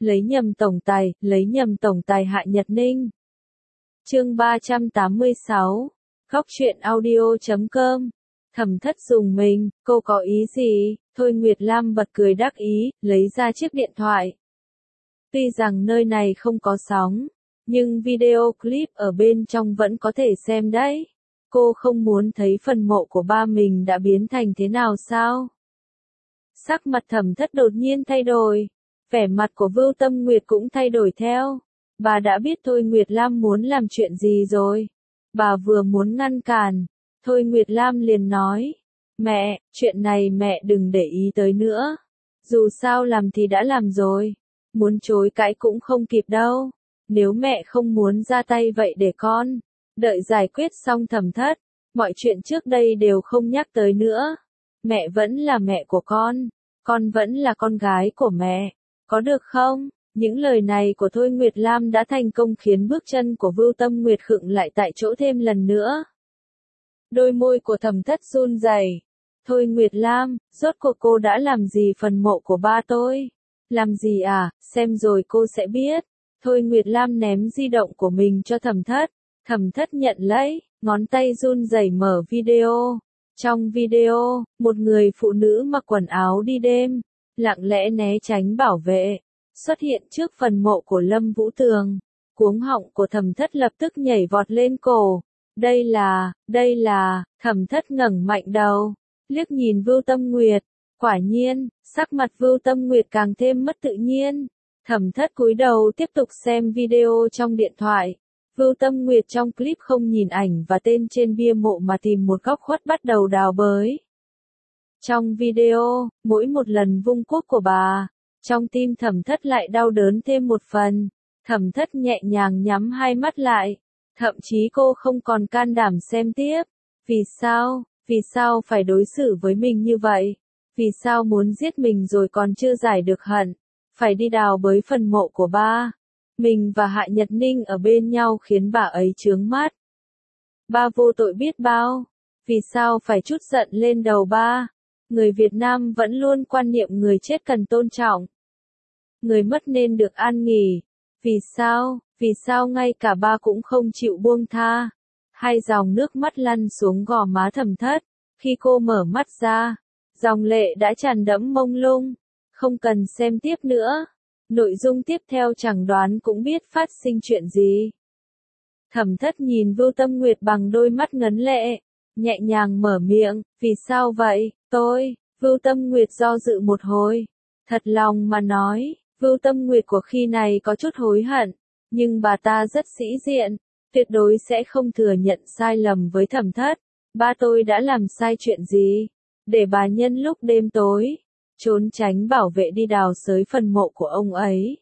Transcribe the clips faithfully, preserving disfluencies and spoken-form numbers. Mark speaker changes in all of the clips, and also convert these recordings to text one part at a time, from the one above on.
Speaker 1: lấy nhầm tổng tài, lấy nhầm tổng tài Hạ Nhật Ninh. Chương ba trăm tám mươi sáu, Góc truyện audio chấm com. Thẩm Thất dùng mình, cô có ý gì? Thôi Nguyệt Lam bật cười đắc ý, lấy ra chiếc điện thoại. Tuy rằng nơi này không có sóng, nhưng video clip ở bên trong vẫn có thể xem đấy. Cô không muốn thấy phần mộ của ba mình đã biến thành thế nào sao? Sắc mặt Thẩm Thất đột nhiên thay đổi, vẻ mặt của Vưu Tâm Nguyệt cũng thay đổi theo. Bà đã biết Thôi Nguyệt Lam muốn làm chuyện gì rồi. Bà vừa muốn ngăn cản, Thôi Nguyệt Lam liền nói, mẹ, chuyện này mẹ đừng để ý tới nữa. Dù sao làm thì đã làm rồi, muốn chối cãi cũng không kịp đâu. Nếu mẹ không muốn ra tay vậy để con, đợi giải quyết xong Thẩm Thất, mọi chuyện trước đây đều không nhắc tới nữa. Mẹ vẫn là mẹ của con, con vẫn là con gái của mẹ, có được không? Những lời này của Thôi Nguyệt Lam đã thành công khiến bước chân của Vưu Tâm Nguyệt khựng lại tại chỗ thêm lần nữa. Đôi môi của Thẩm Thất run rẩy. Thôi Nguyệt Lam, rốt cuộc cô đã làm gì phần mộ của ba tôi? Làm gì à, xem rồi cô sẽ biết. Thôi Nguyệt Lam ném di động của mình cho Thẩm Thất. Thẩm Thất nhận lấy, ngón tay run rẩy mở video. Trong video, một người phụ nữ mặc quần áo đi đêm, lặng lẽ né tránh bảo vệ, xuất hiện trước phần mộ của Lâm Vũ Tường. Cuống họng của Thẩm Thất lập tức nhảy vọt lên cổ. Đây là, đây là, Thẩm Thất ngẩng mạnh đầu, liếc nhìn Vưu Tâm Nguyệt. Quả nhiên, sắc mặt Vưu Tâm Nguyệt càng thêm mất tự nhiên. Thẩm Thất cúi đầu tiếp tục xem video trong điện thoại. Vưu Tâm Nguyệt trong clip không nhìn ảnh và tên trên bia mộ mà tìm một góc khuất bắt đầu đào bới. Trong video, mỗi một lần vung cuốc của bà, trong tim Thẩm Thất lại đau đớn thêm một phần. Thẩm Thất nhẹ nhàng nhắm hai mắt lại. Thậm chí cô không còn can đảm xem tiếp. Vì sao? Vì sao phải đối xử với mình như vậy? Vì sao muốn giết mình rồi còn chưa giải được hận? Phải đi đào bới phần mộ của ba. Mình và Hạ Nhật Ninh ở bên nhau khiến bà ấy chướng mắt. Ba vô tội biết bao. Vì sao phải trút giận lên đầu ba? Người Việt Nam vẫn luôn quan niệm người chết cần tôn trọng. Người mất nên được an nghỉ. Vì sao? Vì sao ngay cả ba cũng không chịu buông tha? Hai dòng nước mắt lăn xuống gò má Thẩm Thất. Khi cô mở mắt ra, dòng lệ đã tràn đẫm mông lung. Không cần xem tiếp nữa. Nội dung tiếp theo chẳng đoán cũng biết phát sinh chuyện gì. Thẩm Thất nhìn Vưu Tâm Nguyệt bằng đôi mắt ngấn lệ, nhẹ nhàng mở miệng, vì sao vậy, tôi, Vưu Tâm Nguyệt do dự một hồi. Thật lòng mà nói, Vưu Tâm Nguyệt của khi này có chút hối hận, nhưng bà ta rất sĩ diện, tuyệt đối sẽ không thừa nhận sai lầm với Thẩm Thất. Ba tôi đã làm sai chuyện gì? Để bà nhân lúc đêm tối, trốn tránh bảo vệ đi đào xới phần mộ của ông ấy.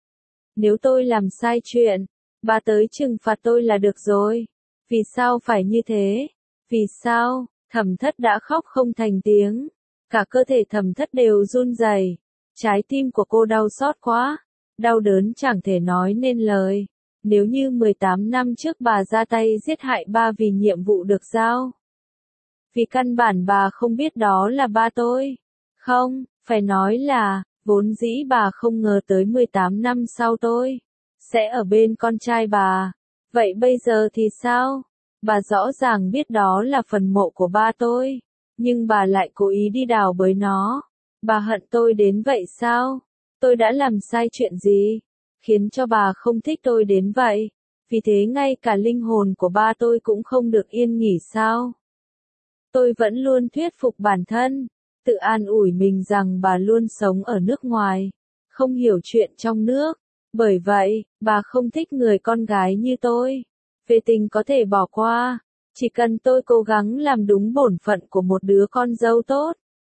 Speaker 1: Nếu tôi làm sai chuyện, bà tới trừng phạt tôi là được rồi. Vì sao phải như thế? Vì sao? Thẩm Thất đã khóc không thành tiếng. Cả cơ thể Thẩm Thất đều run rẩy. Trái tim của cô đau xót quá. Đau đớn chẳng thể nói nên lời. Nếu như mười tám năm trước bà ra tay giết hại ba vì nhiệm vụ được giao. Vì căn bản bà không biết đó là ba tôi. Không, phải nói là, vốn dĩ bà không ngờ tới mười tám năm sau tôi sẽ ở bên con trai bà. Vậy bây giờ thì sao? Bà rõ ràng biết đó là phần mộ của ba tôi, nhưng bà lại cố ý đi đào bới nó. Bà hận tôi đến vậy sao? Tôi đã làm sai chuyện gì, khiến cho bà không thích tôi đến vậy? Vì thế ngay cả linh hồn của ba tôi cũng không được yên nghỉ sao? Tôi vẫn luôn thuyết phục bản thân, tự an ủi mình rằng bà luôn sống ở nước ngoài, không hiểu chuyện trong nước. Bởi vậy, bà không thích người con gái như tôi. Về tình có thể bỏ qua, chỉ cần tôi cố gắng làm đúng bổn phận của một đứa con dâu tốt.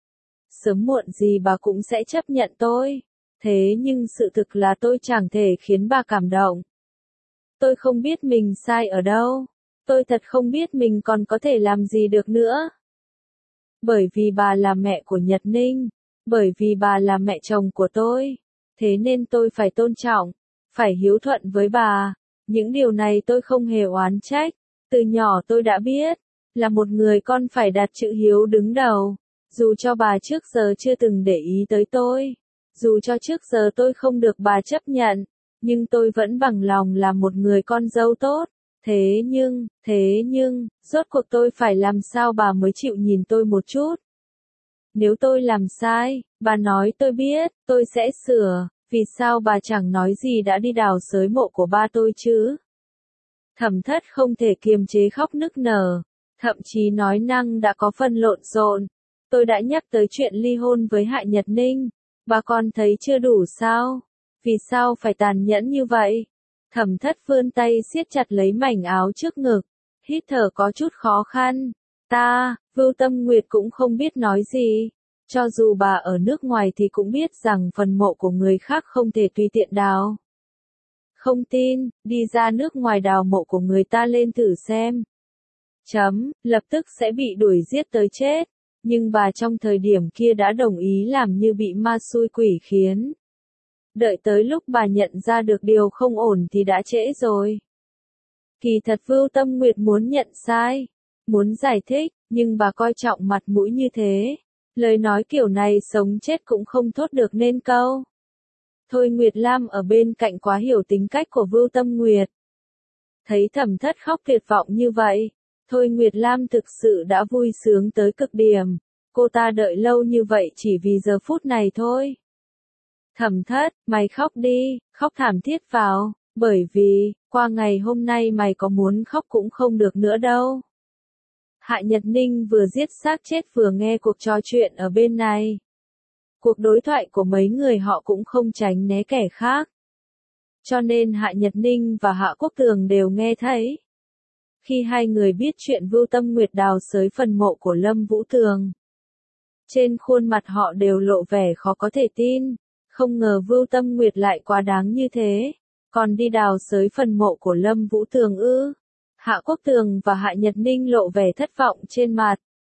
Speaker 1: Sớm muộn gì bà cũng sẽ chấp nhận tôi. Thế nhưng sự thực là tôi chẳng thể khiến bà cảm động. Tôi không biết mình sai ở đâu. Tôi thật không biết mình còn có thể làm gì được nữa. Bởi vì bà là mẹ của Nhật Ninh. Bởi vì bà là mẹ chồng của tôi. Thế nên tôi phải tôn trọng, phải hiếu thuận với bà. Những điều này tôi không hề oán trách. Từ nhỏ tôi đã biết, là một người con phải đặt chữ hiếu đứng đầu. Dù cho bà trước giờ chưa từng để ý tới tôi. Dù cho trước giờ tôi không được bà chấp nhận, nhưng tôi vẫn bằng lòng làm một người con dâu tốt. Thế nhưng, thế nhưng, rốt cuộc tôi phải làm sao bà mới chịu nhìn tôi một chút? Nếu tôi làm sai, bà nói tôi biết, tôi sẽ sửa, vì sao bà chẳng nói gì đã đi đào xới mộ của ba tôi chứ? Thẩm Thất không thể kiềm chế khóc nức nở, thậm chí nói năng đã có phần lộn xộn. Tôi đã nhắc tới chuyện ly hôn với Hạ Nhật Ninh, bà còn thấy chưa đủ sao? Vì sao phải tàn nhẫn như vậy? Thẩm Thất vươn tay siết chặt lấy mảnh áo trước ngực, hít thở có chút khó khăn. Ta, Vưu Tâm Nguyệt cũng không biết nói gì. Cho dù bà ở nước ngoài thì cũng biết rằng phần mộ của người khác không thể tùy tiện đào. Không tin, đi ra nước ngoài đào mộ của người ta lên thử xem. Chấm, lập tức sẽ bị đuổi giết tới chết. Nhưng bà trong thời điểm kia đã đồng ý làm như bị ma xui quỷ khiến. Đợi tới lúc bà nhận ra được điều không ổn thì đã trễ rồi. Kỳ thật Vưu Tâm Nguyệt muốn nhận sai, muốn giải thích, nhưng bà coi trọng mặt mũi như thế. Lời nói kiểu này sống chết cũng không thốt được nên câu. Thôi Nguyệt Lam ở bên cạnh quá hiểu tính cách của Vưu Tâm Nguyệt. Thấy Thẩm Thất khóc tuyệt vọng như vậy, Thôi Nguyệt Lam thực sự đã vui sướng tới cực điểm. Cô ta đợi lâu như vậy chỉ vì giờ phút này thôi. Thẩm Thất, mày khóc đi, khóc thảm thiết vào, bởi vì, qua ngày hôm nay mày có muốn khóc cũng không được nữa đâu. Hạ Nhật Ninh vừa giết xác chết vừa nghe cuộc trò chuyện ở bên này. Cuộc đối thoại của mấy người họ cũng không tránh né kẻ khác. Cho nên Hạ Nhật Ninh và Hạ Quốc Tường đều nghe thấy. Khi hai người biết chuyện Vưu Tâm Nguyệt đào xới phần mộ của Lâm Vũ Tường, trên khuôn mặt họ đều lộ vẻ khó có thể tin. Không ngờ Vưu Tâm Nguyệt lại quá đáng như thế, còn đi đào xới phần mộ của Lâm Vũ Tường ư? Hạ Quốc Tường và Hạ Nhật Ninh lộ vẻ thất vọng trên mặt.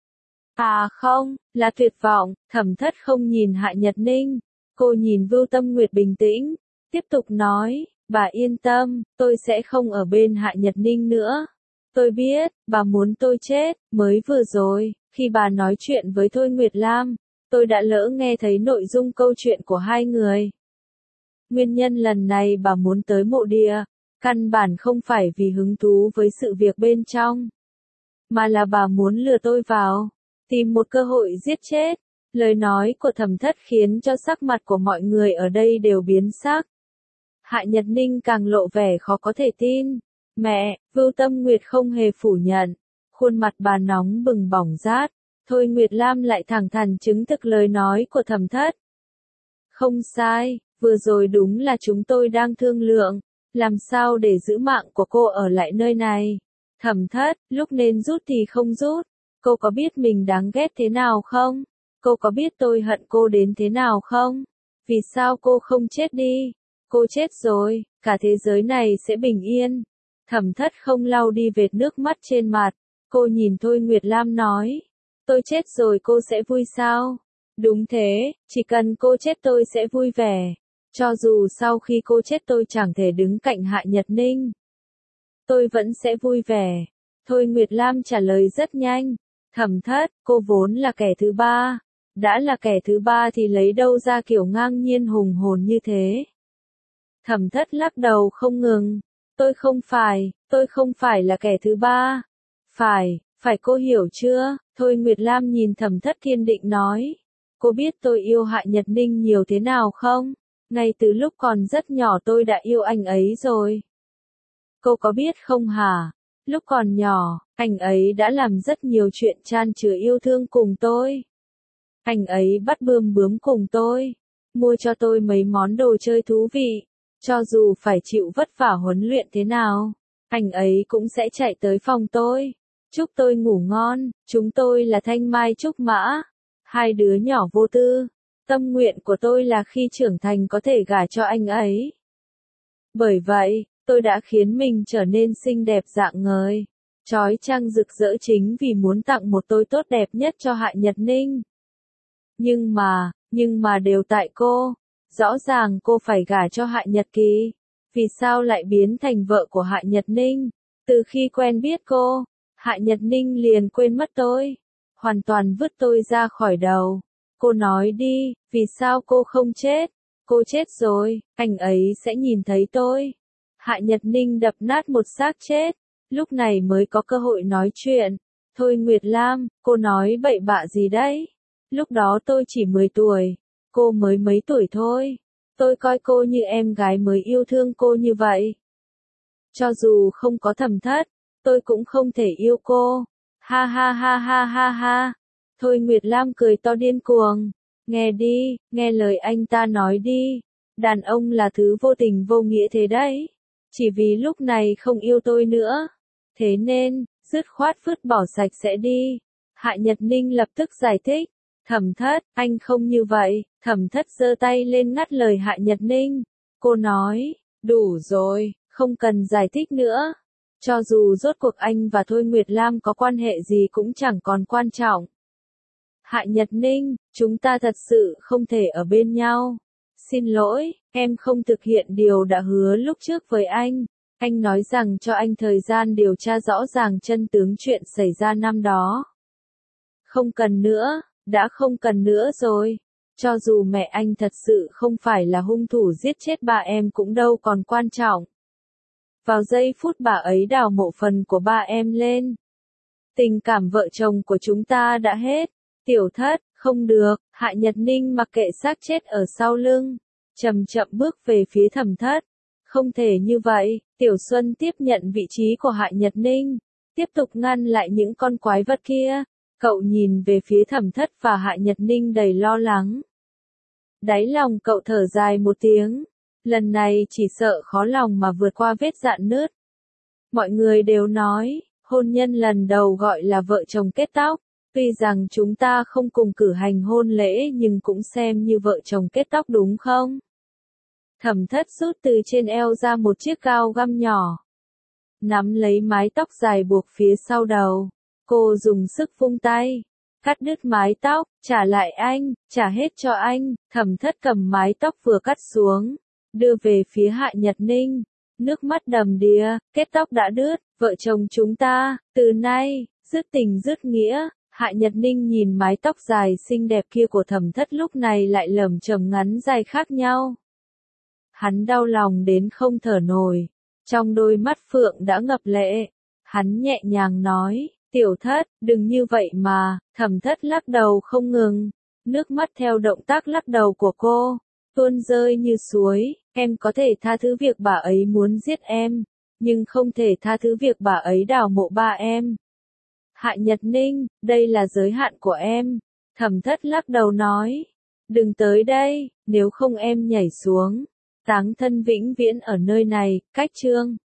Speaker 1: À không, là tuyệt vọng. Thẩm Thất không nhìn Hạ Nhật Ninh, cô nhìn Vưu Tâm Nguyệt bình tĩnh, tiếp tục nói, bà yên tâm, tôi sẽ không ở bên Hạ Nhật Ninh nữa. Tôi biết, bà muốn tôi chết, mới vừa rồi, khi bà nói chuyện với Thôi Nguyệt Lam, tôi đã lỡ nghe thấy nội dung câu chuyện của hai người. Nguyên nhân lần này bà muốn tới mộ địa, căn bản không phải vì hứng thú với sự việc bên trong, mà là bà muốn lừa tôi vào, tìm một cơ hội giết chết. Lời nói của Thẩm Thất khiến cho sắc mặt của mọi người ở đây đều biến sắc. Hạ Nhật Ninh càng lộ vẻ khó có thể tin. Mẹ, Vưu Tâm Nguyệt không hề phủ nhận. Khuôn mặt bà nóng bừng bỏng rát. Thôi Nguyệt Lam lại thẳng thắn chứng thực lời nói của Thẩm Thất. Không sai, vừa rồi đúng là chúng tôi đang thương lượng, làm sao để giữ mạng của cô ở lại nơi này. Thẩm Thất, lúc nên rút thì không rút. Cô có biết mình đáng ghét thế nào không? Cô có biết tôi hận cô đến thế nào không? Vì sao cô không chết đi? Cô chết rồi, cả thế giới này sẽ bình yên. Thẩm Thất không lau đi vệt nước mắt trên mặt. Cô nhìn Thôi Nguyệt Lam nói. Tôi chết rồi cô sẽ vui sao? Đúng thế, chỉ cần cô chết tôi sẽ vui vẻ. Cho dù sau khi cô chết tôi chẳng thể đứng cạnh Hạ Nhật Ninh, tôi vẫn sẽ vui vẻ. Thôi Nguyệt Lam trả lời rất nhanh. Thẩm Thất, cô vốn là kẻ thứ ba. Đã là kẻ thứ ba thì lấy đâu ra kiểu ngang nhiên hùng hồn như thế? Thẩm Thất lắc đầu không ngừng. Tôi không phải, tôi không phải là kẻ thứ ba. Phải, phải cô hiểu chưa? Thôi Nguyệt Lam nhìn Thẩm Thất kiên định nói. Cô biết tôi yêu Hạ Nhật Ninh nhiều thế nào không? Ngay từ lúc còn rất nhỏ tôi đã yêu anh ấy rồi. Cô có biết không hả? Lúc còn nhỏ, anh ấy đã làm rất nhiều chuyện chan chứa yêu thương cùng tôi. Anh ấy bắt bươm bướm cùng tôi, mua cho tôi mấy món đồ chơi thú vị. Cho dù phải chịu vất vả huấn luyện thế nào, anh ấy cũng sẽ chạy tới phòng tôi, chúc tôi ngủ ngon. Chúng tôi là thanh mai trúc mã, hai đứa nhỏ vô tư. Tâm nguyện của tôi là khi trưởng thành có thể gả cho anh ấy. Bởi vậy, tôi đã khiến mình trở nên xinh đẹp rạng ngời, chói chang rực rỡ chính vì muốn tặng một tôi tốt đẹp nhất cho Hạ Nhật Ninh. Nhưng mà, nhưng mà đều tại cô. Rõ ràng cô phải gả cho Hạ Nhật Kỳ. Vì sao lại biến thành vợ của Hạ Nhật Ninh? Từ khi quen biết cô, Hạ Nhật Ninh liền quên mất tôi. Hoàn toàn vứt tôi ra khỏi đầu. Cô nói đi, vì sao cô không chết? Cô chết rồi, anh ấy sẽ nhìn thấy tôi. Hạ Nhật Ninh đập nát một xác chết, lúc này mới có cơ hội nói chuyện. Thôi Nguyệt Lam, cô nói bậy bạ gì đấy? Lúc đó tôi chỉ mười tuổi, cô mới mấy tuổi thôi. Tôi coi cô như em gái mới yêu thương cô như vậy. Cho dù không có Thẩm Thất, tôi cũng không thể yêu cô. Ha ha ha ha ha ha. Thôi Nguyệt Lam cười to điên cuồng. Nghe đi, nghe lời anh ta nói đi. Đàn ông là thứ vô tình vô nghĩa thế đấy. Chỉ vì lúc này không yêu tôi nữa. Thế nên, dứt khoát vứt bỏ sạch sẽ đi. Hạ Nhật Ninh lập tức giải thích. Thẩm Thất, anh không như vậy. Thẩm Thất giơ tay lên ngắt lời Hạ Nhật Ninh. Cô nói, đủ rồi, không cần giải thích nữa. Cho dù rốt cuộc anh và Thôi Nguyệt Lam có quan hệ gì cũng chẳng còn quan trọng. Hạ Nhật Ninh, chúng ta thật sự không thể ở bên nhau. Xin lỗi, em không thực hiện điều đã hứa lúc trước với anh. Anh nói rằng cho anh thời gian điều tra rõ ràng chân tướng chuyện xảy ra năm đó. Không cần nữa, đã không cần nữa rồi. Cho dù mẹ anh thật sự không phải là hung thủ giết chết ba em cũng đâu còn quan trọng. Vào giây phút bà ấy đào mộ phần của ba em lên. Tình cảm vợ chồng của chúng ta đã hết. Tiểu Thất, không được. Hạ Nhật Ninh mặc kệ xác chết ở sau lưng, chậm chậm bước về phía Thẩm Thất. Không thể như vậy. Tiểu Xuân tiếp nhận vị trí của Hạ Nhật Ninh, tiếp tục ngăn lại những con quái vật kia. Cậu nhìn về phía Thẩm Thất và Hạ Nhật Ninh đầy lo lắng. Đáy lòng cậu thở dài một tiếng. Lần này chỉ sợ khó lòng mà vượt qua vết rạn nứt. Mọi người đều nói, hôn nhân lần đầu gọi là vợ chồng kết tóc. Tuy rằng chúng ta không cùng cử hành hôn lễ nhưng cũng xem như vợ chồng kết tóc đúng không? Thẩm Thất rút từ trên eo ra một chiếc gao găm nhỏ. Nắm lấy mái tóc dài buộc phía sau đầu. Cô dùng sức vung tay. Cắt đứt mái tóc, trả lại anh, trả hết cho anh. Thẩm Thất cầm mái tóc vừa cắt xuống, đưa về phía Hạ Nhật Ninh. Nước mắt đầm đìa, kết tóc đã đứt, vợ chồng chúng ta, từ nay, dứt tình dứt nghĩa. Hạ Nhật Ninh nhìn mái tóc dài xinh đẹp kia của Thẩm Thất lúc này lại lởm chởm ngắn dài khác nhau. Hắn đau lòng đến không thở nổi, trong đôi mắt phượng đã ngập lệ. Hắn nhẹ nhàng nói, Tiểu Thất, đừng như vậy mà. Thẩm Thất lắc đầu không ngừng, nước mắt theo động tác lắc đầu của cô, tuôn rơi như suối. Em có thể tha thứ việc bà ấy muốn giết em, nhưng không thể tha thứ việc bà ấy đào mộ ba em. Hạ Nhật Ninh, đây là giới hạn của em. Thẩm Thất lắc đầu nói, đừng tới đây, nếu không em nhảy xuống. Táng thân vĩnh viễn ở nơi này. Cách chương